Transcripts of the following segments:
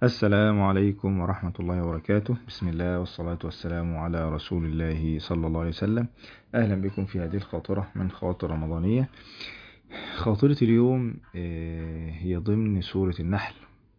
السلام عليكم ورحمة الله وبركاته. بسم الله والصلاة والسلام على رسول الله صلى الله عليه وسلم. أهلا بكم في هذه الخاطرة من خواطر رمضانية. خاطرة اليوم هي ضمن سورة النحل،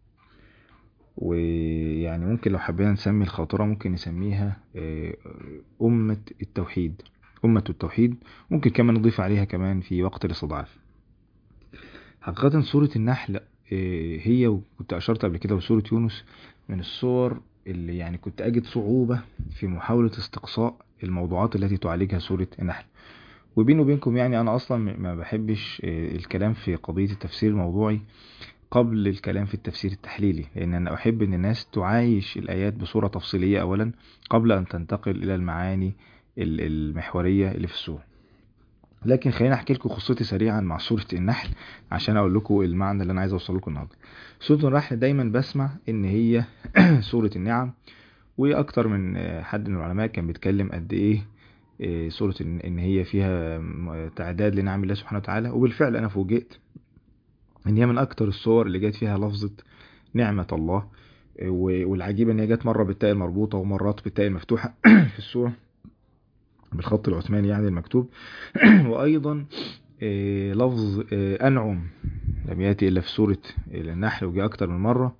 ويعني ممكن لو حبينا نسمي الخاطرة ممكن نسميها أمة التوحيد. أمة التوحيد ممكن كمان نضيف عليها كمان في وقت الاستضعاف. حقيقة سورة النحل هي، وكنت أشرت قبل كده، وسورة يونس من الصور اللي يعني كنت أجد صعوبة في محاولة استقصاء الموضوعات التي تعالجها سورة النحل. وبيني وبينكم يعني أنا أصلا ما بحبش الكلام في قضية التفسير الموضوعي قبل الكلام في التفسير التحليلي، لأن أنا أحب أن الناس تعايش الآيات بصورة تفصيلية أولا قبل أن تنتقل إلى المعاني المحورية اللي في السورة. لكن خليني احكي لكم قصتي سريعا مع سورة النحل عشان اقول لكم المعنى اللي انا عايز اوصل لكم النهارده. سورة النحل دايما بسمع ان هي سورة النعم، واكتر من حد من العلماء كان بيتكلم قد ايه سورة ان هي فيها تعداد لنعم الله سبحانه وتعالى. وبالفعل انا فوجئت ان هي من اكتر الصور اللي جت فيها لفظة نعمة الله. والعجيب ان هي جت مرة بالتاء المربوطة ومرات بالتاء المفتوحة في السورة بالخط العثماني يعني المكتوب. وايضا لفظ أنعم لم يأتي إلا في سورة النحل وجاء أكتر من مرة.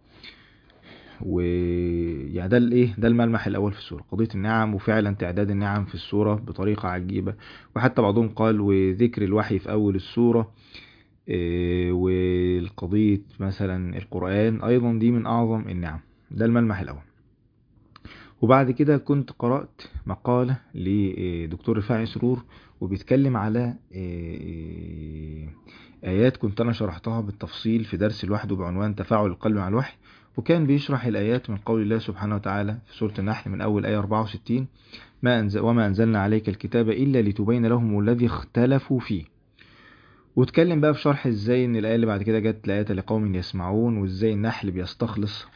ويعني ده الايه، ده الملمح الأول في السورة، قضية النعم وفعلا تعداد النعم في السورة بطريقة عجيبة. وحتى بعضهم قال وذكر الوحي في أول السورة، والقضية مثلا القرآن أيضا دي من أعظم النعم. ده الملمح الأول. وبعد كده كنت قرأت مقالة لدكتور رفاعي سرور وبيتكلم على آيات كنت أنا شرحتها بالتفصيل في درس لوحده بعنوان تفاعل القلب مع الوحي. وكان بيشرح الآيات من قول الله سبحانه وتعالى في سورة النحل من أول آية 64: وما أنزلنا عليك الكتاب إلا لتبين لهم الذي اختلفوا فيه. واتكلم بقى في شرح ازاي ان الآية اللي بعد كده جت لآية لقوم يسمعون، وازاي النحل بيستخلص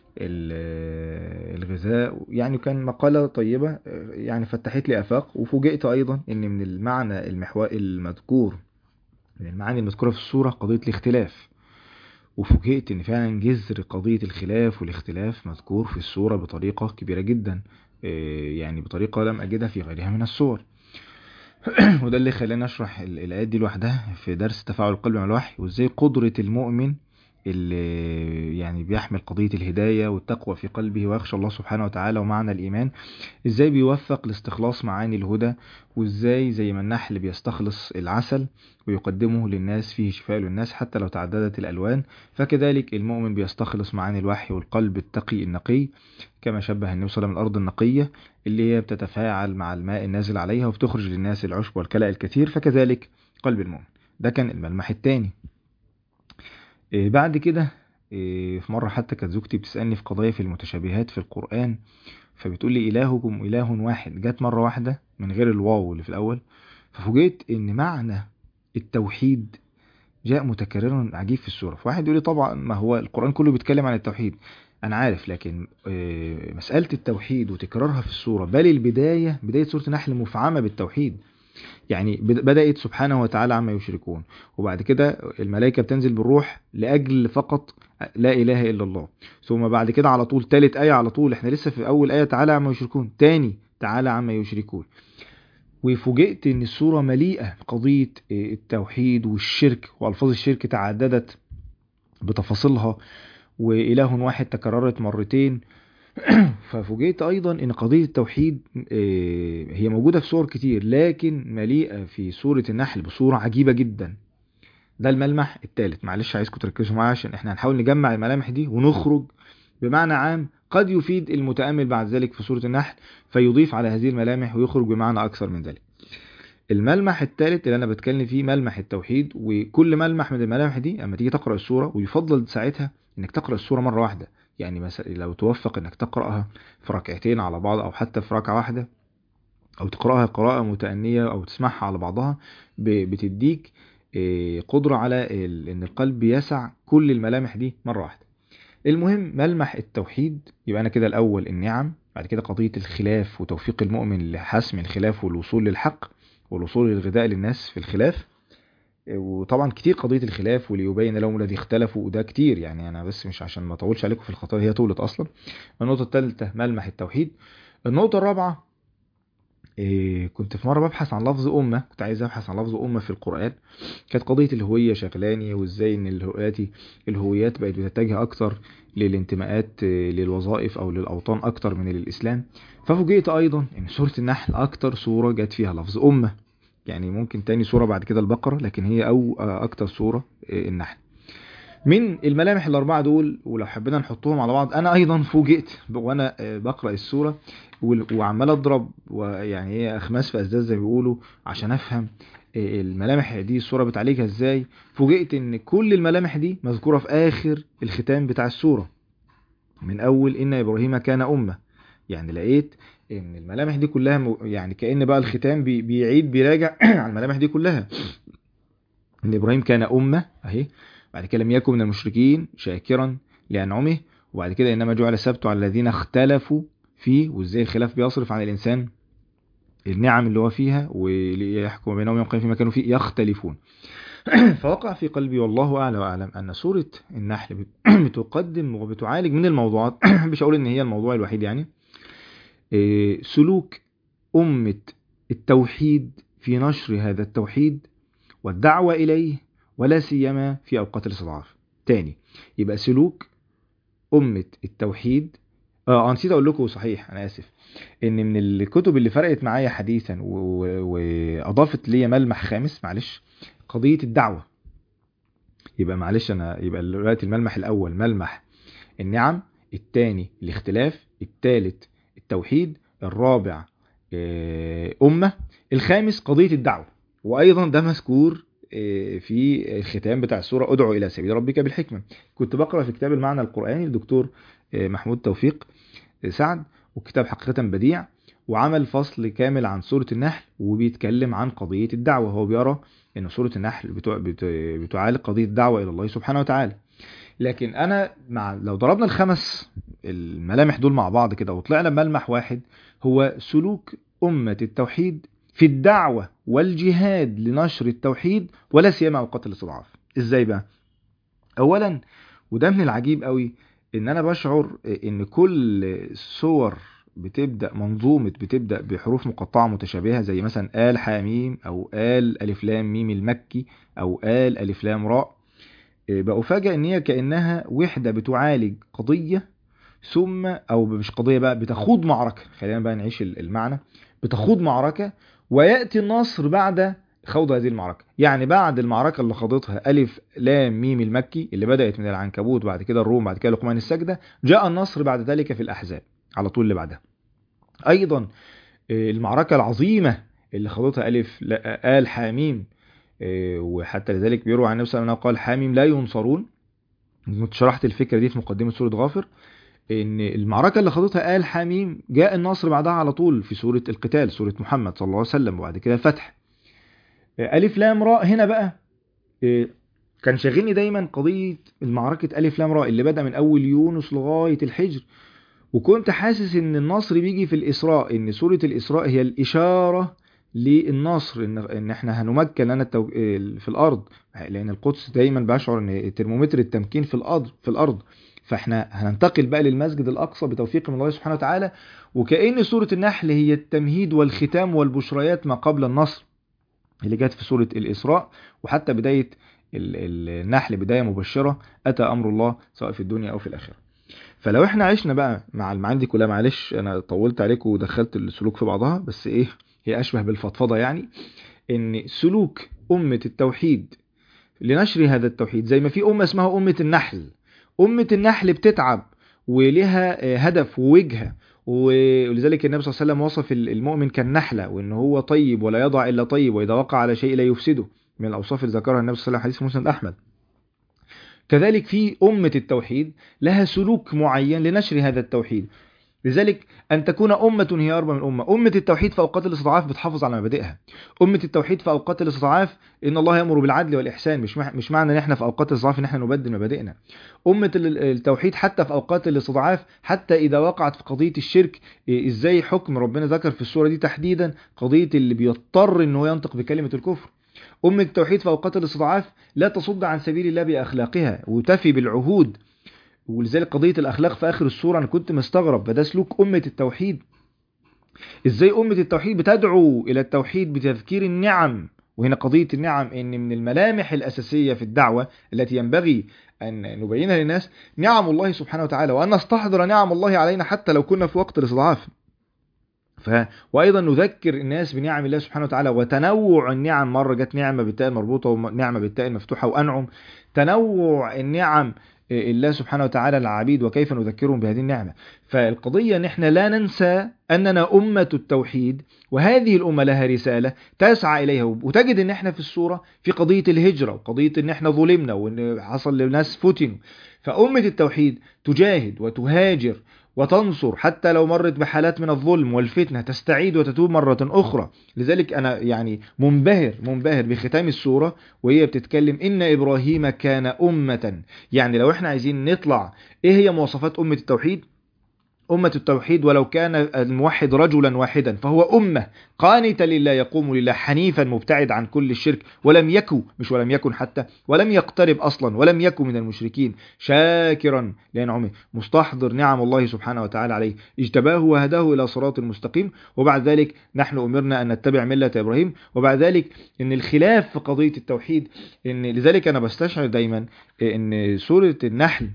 الغذاء. يعني كان مقالة طيبة يعني فتحت لي آفاق. وفوجئت أيضا أن من المعنى المذكور، من المعاني المذكورة في السورة قضية الاختلاف. وفوجئت أن فعلا جذر قضية الخلاف والاختلاف مذكور في السورة بطريقة كبيرة جدا، يعني بطريقة لم أجدها في غيرها من السور. وده اللي خلاني أشرح الآيات دي لوحدها في درس تفاعل القلب مع الوحي، وإزاي قدرة المؤمن اللي يعني بيحمل قضية الهداية والتقوى في قلبه ويخشى الله سبحانه وتعالى ومعنى الإيمان، ازاي بيوفق لاستخلاص معاني الهدى. وازاي زي ما النحل بيستخلص العسل ويقدمه للناس فيه شفاء للناس حتى لو تعددت الألوان، فكذلك المؤمن بيستخلص معاني الوحي والقلب التقي النقي، كما شبه النبي صلى الله عليه وسلم الأرض النقية اللي هي بتتفاعل مع الماء النازل عليها وبتخرج للناس العشب والكلى الكثير، فكذلك قلب المؤمن. ده كان الملمح الثاني. بعد كده في مرة حتى كانت زوجتي بتسألني في قضايا في المتشابهات في القرآن، فبتقول لي إلهكم إله واحد، جت مرة واحدة من غير الواو اللي في الأول. ففوجئت إن معنى التوحيد جاء متكررا عجيب في السورة. فواحد يقول لي طبعا ما هو القرآن كله بيتكلم عن التوحيد، أنا عارف، لكن مسألة التوحيد وتكرارها في السورة، بل بداية سورة النحل مفعمة بالتوحيد. يعني بدأت سبحانه وتعالى عما يشركون، وبعد كده الملائكة بتنزل بالروح لأجل فقط لا إله إلا الله. ثم بعد كده على طول تالت آية، على طول احنا لسه في أول آية تعالى عما يشركون، تاني تعالى عما يشركون. وفوجئت ان السورة مليئة بقضية التوحيد والشرك، وألفاظ الشرك تعددت بتفاصيلها، وإله واحد تكررت مرتين. ففوجئت ايضا ان قضية التوحيد هي موجودة في سور كتير، لكن مليئة في سورة النحل بصورة عجيبة جدا. ده الملمح الثالث. معلش عايزكم تركزوا معايا عشان احنا هنحاول نجمع الملامح دي ونخرج بمعنى عام قد يفيد المتأمل بعد ذلك في سورة النحل فيضيف على هذه الملامح ويخرج بمعنى اكثر من ذلك. الملمح الثالث اللي انا بتكلم فيه ملمح التوحيد. وكل ملمح من الملامح دي اما تيجي تقرأ السورة، ويفضل ساعتها انك تقرأ السورة مرة واحدة، يعني مثلا لو توفق انك تقرأها في ركعتين على بعض او حتى في ركعة واحدة، او تقرأها قراءة متأنية او تسمعها على بعضها، بتديك قدرة على ان القلب يسع كل الملامح دي مرة واحدة. المهم ملمح التوحيد، يبقى انا كده الاول النعم، بعد كده قضية الخلاف وتوفيق المؤمن لحسم الخلاف والوصول للحق والوصول للغذاء للناس في الخلاف، وطبعا كتير قضية الخلاف وليبين لهم الذي اختلفوا، وده كتير يعني، انا بس مش عشان ما اطولش عليكم في الخطايا، هي طولت اصلا. النقطة الثالثة ملمح التوحيد. النقطة الرابعة، كنت في مرة ببحث عن لفظ أمة، كنت عايز أبحث عن لفظ أمة في القرآن. كانت قضية الهوية شغلاني، وإزاي إن الهويات بقت بتتجه أكتر للانتماءات، للوظائف أو للأوطان أكتر من الإسلام. ففوجئت أيضا إن سورة النحل أكتر سورة جت فيها لفظ أمة. يعني ممكن تاني سورة بعد كده البقرة، لكن هي أو أكتر سورة النحل. من الملامح الأربعة دول، ولو حبينا نحطهم على بعض، أنا أيضا فوجئت وأنا بقرأ السورة وعمال أضرب، ويعني هي أخماس في أسداس زي ما بيقولوا، عشان أفهم الملامح دي السورة بتعالجها إزاي. فوجئت إن كل الملامح دي مذكورة في آخر الختام بتاع السورة، من أول إن إبراهيم كان أمة. يعني لقيت إن الملامح دي كلها يعني كأن بقى الختام بيعيد بيراجع على الملامح دي كلها. إن إبراهيم كان أمة أهي، بعد كده لم يكن من المشركين شاكرا لأنعمه، وبعد كده إنما جعل السبت على الذين اختلفوا فيه، وإزاي الخلاف بيصرف عن الإنسان النعم اللي هو فيها، وليحكم بينهم يوم القيامة فيما كانوا فيه يختلفون. فوقع في قلبي والله أعلى وأعلم أن سورة النحل بتقدم وبتعالج من الموضوعات مش أقول إن هي الموضوع الوحيد يعني، سلوك أمة التوحيد في نشر هذا التوحيد والدعوة إليه، ولا سيما في أوقات الاستضعاف. تاني، يبقى سلوك أمة التوحيد. نسيت أقول لكم، صحيح أنا آسف، إن من الكتب اللي فرقت معايا حديثا وأضافت لي ملمح خامس، معلش، قضية الدعوة. يبقى معلش يبقى دلوقتي الملمح الأول ملمح النعم، الثاني الاختلاف، الثالث التوحيد، الرابع أمة، الخامس قضية الدعوة. وأيضا ده مذكور في الختام بتاع السورة، ادعو إلى سبيل ربك بالحكمة. كنت بقرأ في كتاب المعنى القرآني للدكتور محمود توفيق سعد، وكتاب حقيقة بديع، وعمل فصل كامل عن سورة النحل وبيتكلم عن قضية الدعوة. هو بيرى أن سورة النحل بتعالج قضية الدعوة إلى الله سبحانه وتعالى. لكن أنا لو ضربنا الخمس الملامح دول مع بعض كده وطلعنا بملمح واحد، هو سلوك أمة التوحيد في الدعوة والجهاد لنشر التوحيد، ولا سيما أوقات الاستضعاف. إزاي بقى؟ أولا، وده من العجيب قوي، إن أنا بشعر إن كل سور بتبدأ بحروف مقطعة متشابهة، زي مثلا آل حاميم، أو آل ألف لام ميم المكي، أو آل ألف لام راء. بأفاجأ إن هي كأنها وحدة بتعالج قضية، ثم أو مش قضية بقى، بتخوض معركة. خلينا بقى نعيش المعنى. بتخوض معركة ويأتي النصر بعد خوض هذه المعركة. يعني بعد المعركة اللي خاضتها ألف لام ميم المكي، اللي بدأت من العنكبوت، بعد كده الروم، بعد كده لقمان السجدة، جاء النصر بعد ذلك في الأحزاب على طول اللي بعدها. أيضا المعركة العظيمة اللي خاضتها آل حاميم، وحتى لذلك بيروى عن النبي صلى الله عليه وسلم قال حاميم لا ينصرون. شرحت الفكرة دي في مقدمة سورة غافر، ان المعركة اللي خاضتها آل حاميم جاء النصر بعدها على طول في سورة القتال، سورة محمد صلى الله عليه وسلم، وبعد كده الفتح. ألف لام راء هنا بقى، كان شاغلني دايما قضية المعركة ألف لام راء اللي بدأ من أول يونس لغاية الحجر. وكنت حاسس ان النصر بيجي في الإسراء، ان سورة الإسراء هي الإشارة للنصر، ان احنا هنمكن لنا في الأرض، لأن القدس دايما بشعر ان ترمومتر التمكين في الأرض. فاحنا هننتقل بقى للمسجد الأقصى بتوفيق من الله سبحانه وتعالى. وكأن سورة النحل هي التمهيد والختام والبشريات ما قبل النصر اللي جت في سورة الإسراء. وحتى بداية النحل بداية مبشرة، أتى أمر الله سواء في الدنيا أو في الآخرة. فلو احنا عشنا بقى مع المعاني دي كلها، معلش انا طولت عليكم ودخلت السلوك في بعضها، بس ايه، هي اشبه بالفضفضة يعني. ان سلوك أمة التوحيد لنشر هذا التوحيد، زي ما في أمة اسمها أمة النحل. أمة النحل بتتعب ولها هدف ووجهة، ولذلك النبي صلى الله عليه وسلم وصف المؤمن كالنحلة، وإن هو طيب ولا يضع إلا طيب، وإذا وقع على شيء لا يفسده، من الأوصاف اللي ذكرها النبي صلى الله عليه وسلم حديث مسند أحمد. كذلك في أمة التوحيد لها سلوك معين لنشر هذا التوحيد. لذلك أن تكون أمة هي أربى من أمة التوحيد في أوقات الاستضعاف بتحافظ على مبادئها. أمة التوحيد في أوقات الاستضعاف إن الله يأمر بالعدل والإحسان، مش معنى إن إحنا في أوقات الاستضعاف إن إحنا نبدل مبادئنا. أمة التوحيد حتى في أوقات الاستضعاف، حتى إذا وقعت في قضية الشرك، إزاي حكم ربنا ذكر في السورة دي تحديدا قضية اللي بيضطر إنه ينطق بكلمة الكفر. أمة التوحيد في أوقات الاستضعاف لا تصد عن سبيل الله بأخلاقها وتفي بالعهود. ولذلك قضية الأخلاق في آخر السورة أنا كنت مستغرب، فده سلوك أمة التوحيد. إزاي أمة التوحيد بتدعو إلى التوحيد بتذكير النعم؟ وهنا قضية النعم إن من الملامح الأساسية في الدعوة التي ينبغي أن نبينها للناس نعم الله سبحانه وتعالى، وأن نستحضر نعم الله علينا حتى لو كنا في وقت الاستضعاف. وأيضا نذكر الناس بنعم الله سبحانه وتعالى وتنوع النعم. مرة جت نعمة بالتاء المربوطة ونعمة بالتاء المفتوحة وأنعم. تنوع النعم الله سبحانه وتعالى العبيد وكيف نذكرهم بهذه النعمة. فالقضية ان احنا لا ننسى أننا أمة التوحيد، وهذه الأمة لها رسالة تسعى إليها. وتجد ان احنا في السورة في قضية الهجرة وقضية ان احنا ظلمنا وان حصل لناس فتنوا. فأمة التوحيد تجاهد وتهاجر وتنصر حتى لو مرت بحالات من الظلم والفتنة، تستعيد وتتوب مرة أخرى. لذلك أنا يعني منبهر بختام السورة وهي بتتكلم إن إبراهيم كان أمة. يعني لو احنا عايزين نطلع إيه هي مواصفات أمة التوحيد، أمة التوحيد ولو كان الموحد رجلا واحدا فهو أمة قانتا لله يقوم لله حنيفا مبتعد عن كل الشرك، ولم يكن حتى ولم يقترب أصلا ولم يكن من المشركين، شاكرا لأنعمه مستحضر نعم الله سبحانه وتعالى عليه، اجتباه وهداه إلى صراط المستقيم. وبعد ذلك نحن أمرنا أن نتبع ملة إبراهيم. وبعد ذلك إن الخلاف في قضية التوحيد، إن لذلك أنا بستشعر دايما إن سورة النحل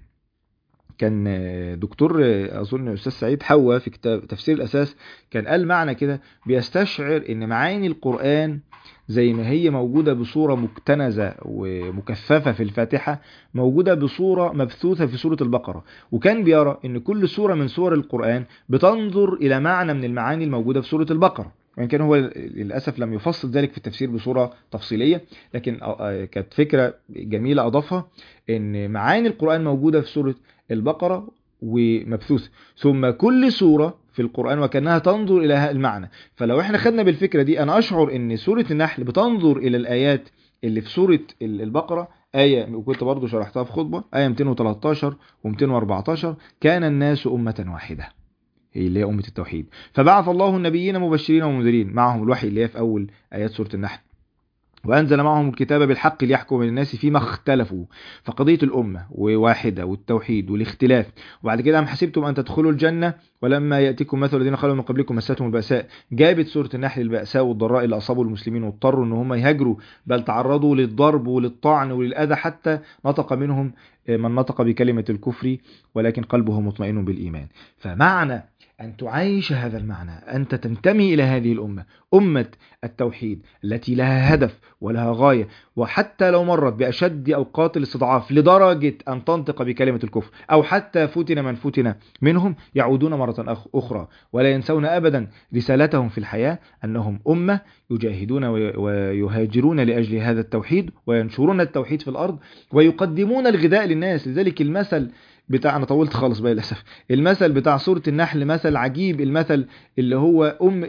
كان دكتور أظن أستاذ سعيد حوا في كتاب تفسير الأساس كان قال معنى كده بيستشعر إن معاني القرآن زي ما هي موجودة بصورة مكتنزة ومكثفة في الفاتحة موجودة بصورة مبثوثة في سورة البقرة. وكان بيرى إن كل سورة من سور القرآن بتنظر إلى معنى من المعاني الموجودة في سورة البقرة، وإن كان هو للأسف لم يفصل ذلك في التفسير بصورة تفصيلية، لكن كانت فكرة جميلة أضافها إن معاني القرآن موجودة في سورة البقرة ومبثوثة، ثم كل سورة في القرآن وكأنها تنظر إلى المعنى. فلو احنا خدنا بالفكرة دي أنا أشعر إن سورة النحل بتنظر إلى الآيات اللي في سورة البقرة. آية وكنت برضو شرحتها في خطبة، آية 213 و214 كان الناس أمة واحدة، هي اللي هي أمة التوحيد، فبعث الله النبيين مبشرين ومنذرين معهم الوحي اللي هي في أول آيات سورة النحل، وأنزل معهم الكتاب بالحق ليحكم الناس فيما اختلفوا. فقضية الأمة وواحدة والتوحيد والاختلاف. وبعد كده أم حسبتم أن تدخلوا الجنة ولما يأتيكم مثل الذين خلوا من قبلكم مستهم البأساء. جابت سورة النحل البأساء والضراء اللي أصابوا المسلمين واضطروا أن هم يهاجروا، بل تعرضوا للضرب وللطعن وللأذى حتى نطق منهم من نطق بكلمة الكفر ولكن قلبه مطمئن بالإيمان. فمعنى أن تعيش هذا المعنى أنت تنتمي إلى هذه الأمة، أمة التوحيد التي لها هدف ولها غاية، وحتى لو مرت بأشد أوقات الاستضعاف لدرجة أن تنطق بكلمة الكفر أو حتى فتن من فتن منهم يعودون مرة أخرى ولا ينسون أبدا رسالتهم في الحياة، أنهم أمة يجاهدون ويهاجرون لأجل هذا التوحيد وينشرون التوحيد في الأرض ويقدمون الغذاء للناس. لذلك المثل بتاع، أنا طولت خالص بقى للأسف، المثل بتاع سورة النحل مثل عجيب، المثل اللي هو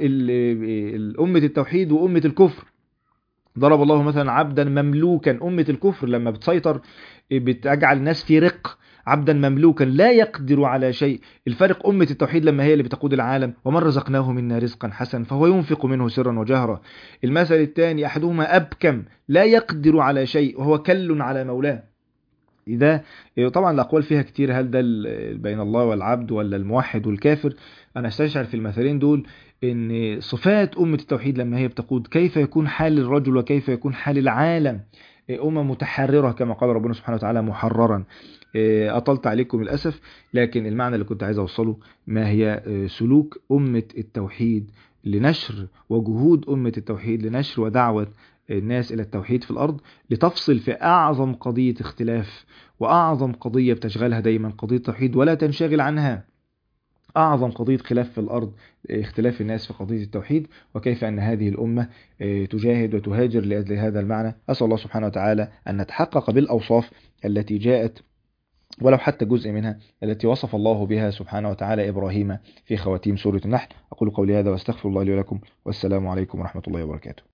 أمة التوحيد وأمة الكفر. ضرب الله مثلا عبدا مملوكا، أمة الكفر لما بتسيطر بتجعل الناس في رق، عبدا مملوكا لا يقدر على شيء. الفرق أمة التوحيد لما هي اللي بتقود العالم، ومن رزقناه منا رزقا حسنا فهو ينفق منه سرا وجهرا. المثل الثاني أحدهما أبكم لا يقدر على شيء وهو كل على مولاه. إذا طبعا الأقوال فيها كتير، هل ده بين الله والعبد ولا الموحد والكافر؟ أنا استشعر في المثلين دول إن صفات أمة التوحيد لما هي بتقود كيف يكون حال الرجل وكيف يكون حال العالم. أمة متحررة كما قال ربنا سبحانه وتعالى محررا. أطلت عليكم للأسف، لكن المعنى اللي كنت عايز أوصله ما هي سلوك أمة التوحيد لنشر وجهود أمة التوحيد لنشر ودعوة الناس إلى التوحيد في الأرض، لتفصل في أعظم قضية اختلاف وأعظم قضية بتشغلها دايما قضية التوحيد ولا تنشغل عنها، أعظم قضية خلاف في الأرض اختلاف الناس في قضية التوحيد، وكيف أن هذه الأمة تجاهد وتهاجر لأجل هذا المعنى. أسأل الله سبحانه وتعالى أن نتحقق بالأوصاف التي جاءت ولو حتى جزء منها التي وصف الله بها سبحانه وتعالى إبراهيم في خواتيم سورة النحل. أقول قولي هذا واستغفر الله لي ولكم، والسلام عليكم ورحمة الله وبركاته.